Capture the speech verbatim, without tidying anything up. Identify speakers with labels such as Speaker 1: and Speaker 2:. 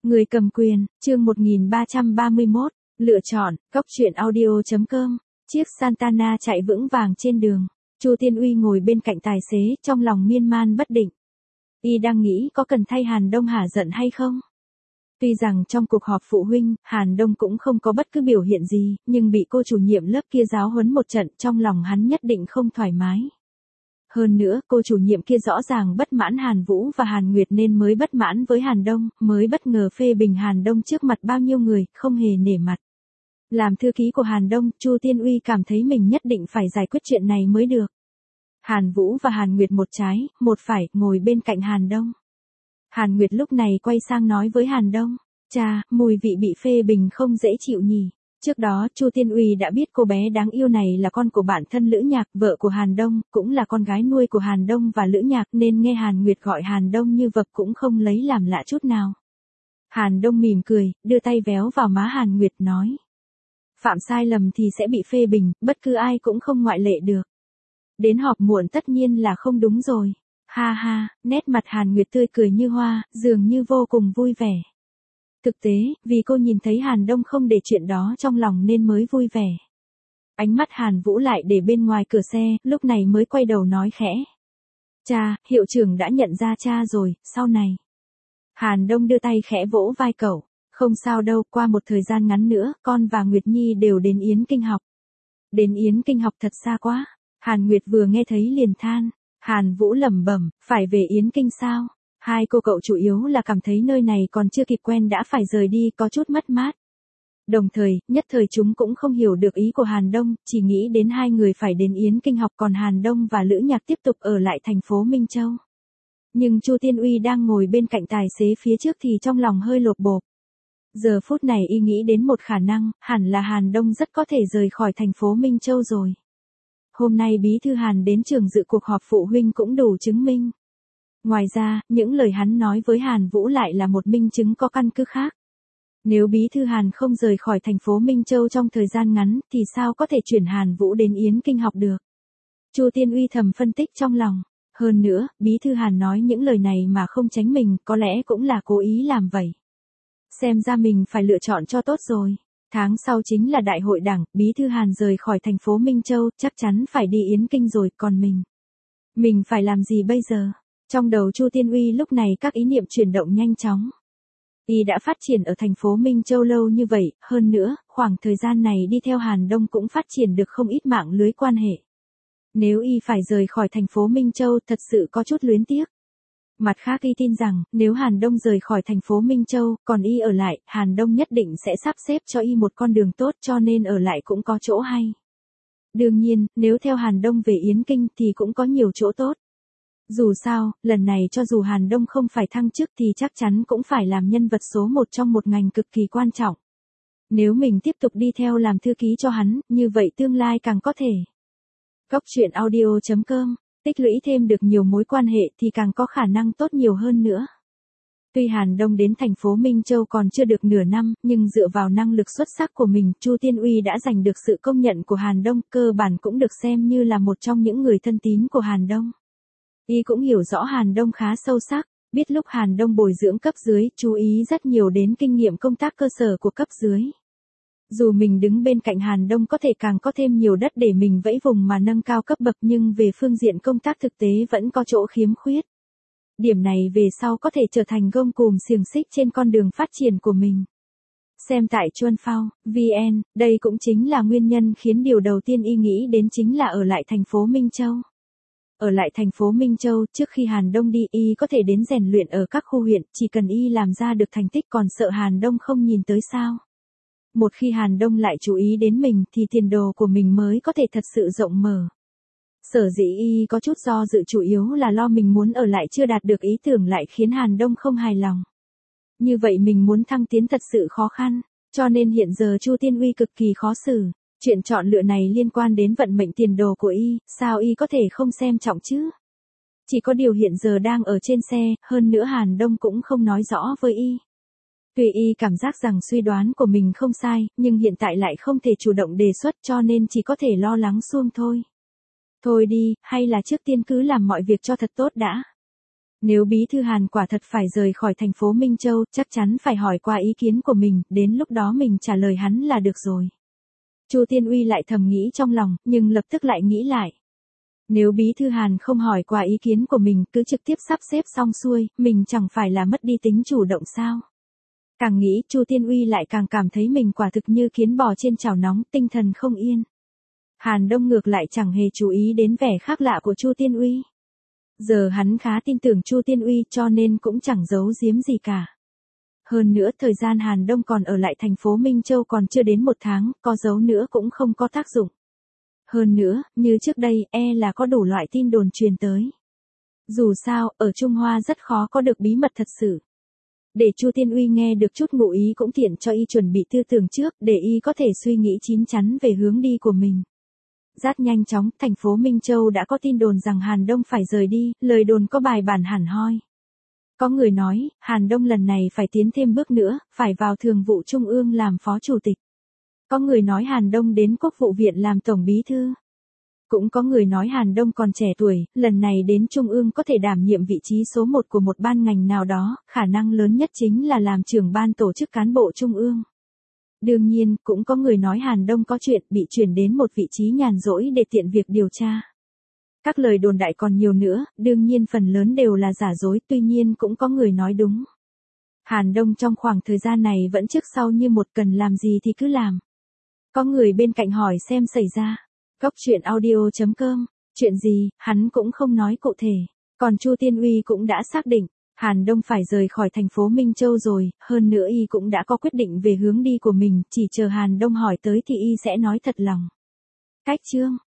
Speaker 1: Người cầm quyền, chương một nghìn ba trăm ba mươi mốt, lựa chọn, cốc truyện audio.com, chiếc Santana chạy vững vàng trên đường. Chu Tiên Uy ngồi bên cạnh tài xế, trong lòng miên man bất định. Y đang nghĩ có cần thay Hàn Đông hả giận hay không? Tuy rằng trong cuộc họp phụ huynh, Hàn Đông cũng không có bất cứ biểu hiện gì, nhưng bị cô chủ nhiệm lớp kia giáo huấn một trận, trong lòng hắn nhất định không thoải mái. Hơn nữa, cô chủ nhiệm kia rõ ràng bất mãn Hàn Vũ và Hàn Nguyệt nên mới bất mãn với Hàn Đông, mới bất ngờ phê bình Hàn Đông trước mặt bao nhiêu người, không hề nể mặt. Làm thư ký của Hàn Đông, Chu Tiên Uy cảm thấy mình nhất định phải giải quyết chuyện này mới được. Hàn Vũ và Hàn Nguyệt một trái, một phải, ngồi bên cạnh Hàn Đông. Hàn Nguyệt lúc này quay sang nói với Hàn Đông, cha, mùi vị bị phê bình không dễ chịu nhỉ. Trước đó, Chu Tiên Uy đã biết cô bé đáng yêu này là con của bạn thân Lữ Nhạc, vợ của Hàn Đông, cũng là con gái nuôi của Hàn Đông và Lữ Nhạc, nên nghe Hàn Nguyệt gọi Hàn Đông như vập cũng không lấy làm lạ chút nào. Hàn Đông mỉm cười, đưa tay véo vào má Hàn Nguyệt nói. Phạm sai lầm thì sẽ bị phê bình, bất cứ ai cũng không ngoại lệ được. Đến họp muộn tất nhiên là không đúng rồi. Ha ha, nét mặt Hàn Nguyệt tươi cười như hoa, dường như vô cùng vui vẻ. Thực tế, vì cô nhìn thấy Hàn Đông không để chuyện đó trong lòng nên mới vui vẻ. Ánh mắt Hàn Vũ lại để bên ngoài cửa xe, lúc này mới quay đầu nói khẽ. Cha, hiệu trưởng đã nhận ra cha rồi, sau này. Hàn Đông đưa tay khẽ vỗ vai cậu. Không sao đâu, qua một thời gian ngắn nữa, con và Nguyệt Nhi đều đến Yến Kinh học. Đến Yến Kinh học thật xa quá. Hàn Nguyệt vừa nghe thấy liền than. Hàn Vũ lẩm bẩm, phải về Yến Kinh sao? Hai cô cậu chủ yếu là cảm thấy nơi này còn chưa kịp quen đã phải rời đi, có chút mất mát. Đồng thời, nhất thời chúng cũng không hiểu được ý của Hàn Đông, chỉ nghĩ đến hai người phải đến Yến Kinh học còn Hàn Đông và Lữ Nhạc tiếp tục ở lại thành phố Minh Châu. Nhưng Chu Tiên Uy đang ngồi bên cạnh tài xế phía trước thì trong lòng hơi lột bột. Giờ phút này y nghĩ đến một khả năng, hẳn là Hàn Đông rất có thể rời khỏi thành phố Minh Châu rồi. Hôm nay bí thư Hàn đến trường dự cuộc họp phụ huynh cũng đủ chứng minh. Ngoài ra, những lời hắn nói với Hàn Vũ lại là một minh chứng có căn cứ khác. Nếu bí thư Hàn không rời khỏi thành phố Minh Châu trong thời gian ngắn, thì sao có thể chuyển Hàn Vũ đến Yến Kinh học được? Chu Tiên Uy thầm phân tích trong lòng. Hơn nữa, bí thư Hàn nói những lời này mà không tránh mình, có lẽ cũng là cố ý làm vậy. Xem ra mình phải lựa chọn cho tốt rồi. Tháng sau chính là đại hội đảng, bí thư Hàn rời khỏi thành phố Minh Châu, chắc chắn phải đi Yến Kinh rồi, còn mình. Mình phải làm gì bây giờ? Trong đầu Chu Tiên Uy lúc này các ý niệm chuyển động nhanh chóng. Y đã phát triển ở thành phố Minh Châu lâu như vậy, hơn nữa, khoảng thời gian này đi theo Hàn Đông cũng phát triển được không ít mạng lưới quan hệ. Nếu Y phải rời khỏi thành phố Minh Châu thật sự có chút luyến tiếc. Mặt khác Y tin rằng, nếu Hàn Đông rời khỏi thành phố Minh Châu, còn Y ở lại, Hàn Đông nhất định sẽ sắp xếp cho Y một con đường tốt cho nên ở lại cũng có chỗ hay. Đương nhiên, nếu theo Hàn Đông về Yến Kinh thì cũng có nhiều chỗ tốt. Dù sao, lần này cho dù Hàn Đông không phải thăng chức thì chắc chắn cũng phải làm nhân vật số một trong một ngành cực kỳ quan trọng. Nếu mình tiếp tục đi theo làm thư ký cho hắn, như vậy tương lai càng có thể. Cốc truyện audio.com, tích lũy thêm được nhiều mối quan hệ thì càng có khả năng tốt nhiều hơn nữa. Tuy Hàn Đông đến thành phố Minh Châu còn chưa được nửa năm, nhưng dựa vào năng lực xuất sắc của mình, Chu Tiên Uy đã giành được sự công nhận của Hàn Đông, cơ bản cũng được xem như là một trong những người thân tín của Hàn Đông. Y cũng hiểu rõ Hàn Đông khá sâu sắc, biết lúc Hàn Đông bồi dưỡng cấp dưới, chú ý rất nhiều đến kinh nghiệm công tác cơ sở của cấp dưới. Dù mình đứng bên cạnh Hàn Đông có thể càng có thêm nhiều đất để mình vẫy vùng mà nâng cao cấp bậc nhưng về phương diện công tác thực tế vẫn có chỗ khiếm khuyết. Điểm này về sau có thể trở thành gông cùm xiềng xích trên con đường phát triển của mình. Xem tại Chuan Phao, vê en, đây cũng chính là nguyên nhân khiến điều đầu tiên Y nghĩ đến chính là ở lại thành phố Minh Châu. Ở lại thành phố Minh Châu, trước khi Hàn Đông đi Y có thể đến rèn luyện ở các khu huyện, chỉ cần Y làm ra được thành tích còn sợ Hàn Đông không nhìn tới sao. Một khi Hàn Đông lại chú ý đến mình thì tiền đồ của mình mới có thể thật sự rộng mở. Sở dĩ Y có chút do dự chủ yếu là lo mình muốn ở lại chưa đạt được ý tưởng lại khiến Hàn Đông không hài lòng. Như vậy mình muốn thăng tiến thật sự khó khăn, cho nên hiện giờ Chu Tiên Uy cực kỳ khó xử. Chuyện chọn lựa này liên quan đến vận mệnh tiền đồ của Y, sao Y có thể không xem trọng chứ? Chỉ có điều hiện giờ đang ở trên xe, hơn nữa Hàn Đông cũng không nói rõ với Y. Tuy Y cảm giác rằng suy đoán của mình không sai, nhưng hiện tại lại không thể chủ động đề xuất cho nên chỉ có thể lo lắng suông thôi. Thôi đi, hay là trước tiên cứ làm mọi việc cho thật tốt đã. Nếu bí thư Hàn quả thật phải rời khỏi thành phố Minh Châu, chắc chắn phải hỏi qua ý kiến của mình, đến lúc đó mình trả lời hắn là được rồi. Chu Tiên Uy lại thầm nghĩ trong lòng, nhưng lập tức lại nghĩ lại. Nếu bí thư Hàn không hỏi qua ý kiến của mình, cứ trực tiếp sắp xếp xong xuôi, mình chẳng phải là mất đi tính chủ động sao? Càng nghĩ, Chu Tiên Uy lại càng cảm thấy mình quả thực như kiến bò trên chảo nóng, tinh thần không yên. Hàn Đông ngược lại chẳng hề chú ý đến vẻ khác lạ của Chu Tiên Uy. Giờ hắn khá tin tưởng Chu Tiên Uy cho nên cũng chẳng giấu giếm gì cả. Hơn nữa thời gian Hàn Đông còn ở lại thành phố Minh Châu còn chưa đến một tháng, có giấu nữa cũng không có tác dụng. Hơn nữa, như trước đây, e là có đủ loại tin đồn truyền tới. Dù sao, ở Trung Hoa rất khó có được bí mật thật sự. Để Chu Tiên Uy nghe được chút ngụ ý cũng tiện cho y chuẩn bị tư tưởng trước, để y có thể suy nghĩ chín chắn về hướng đi của mình. Rất nhanh chóng, thành phố Minh Châu đã có tin đồn rằng Hàn Đông phải rời đi, lời đồn có bài bản hẳn hoi. Có người nói, Hàn Đông lần này phải tiến thêm bước nữa, phải vào Thường vụ Trung ương làm phó chủ tịch. Có người nói Hàn Đông đến Quốc vụ viện làm tổng bí thư. Cũng có người nói Hàn Đông còn trẻ tuổi, lần này đến Trung ương có thể đảm nhiệm vị trí số một của một ban ngành nào đó, khả năng lớn nhất chính là làm trưởng ban tổ chức cán bộ Trung ương. Đương nhiên, cũng có người nói Hàn Đông có chuyện bị chuyển đến một vị trí nhàn rỗi để tiện việc điều tra. Các lời đồn đại còn nhiều nữa, đương nhiên phần lớn đều là giả dối, tuy nhiên cũng có người nói đúng. Hàn Đông trong khoảng thời gian này vẫn trước sau như một, cần làm gì thì cứ làm. Có người bên cạnh hỏi xem xảy ra. Góc truyện audio chấm com, chuyện gì, hắn cũng không nói cụ thể. Còn Chu Tiên Uy cũng đã xác định, Hàn Đông phải rời khỏi thành phố Minh Châu rồi, hơn nữa y cũng đã có quyết định về hướng đi của mình, chỉ chờ Hàn Đông hỏi tới thì y sẽ nói thật lòng. Cách chương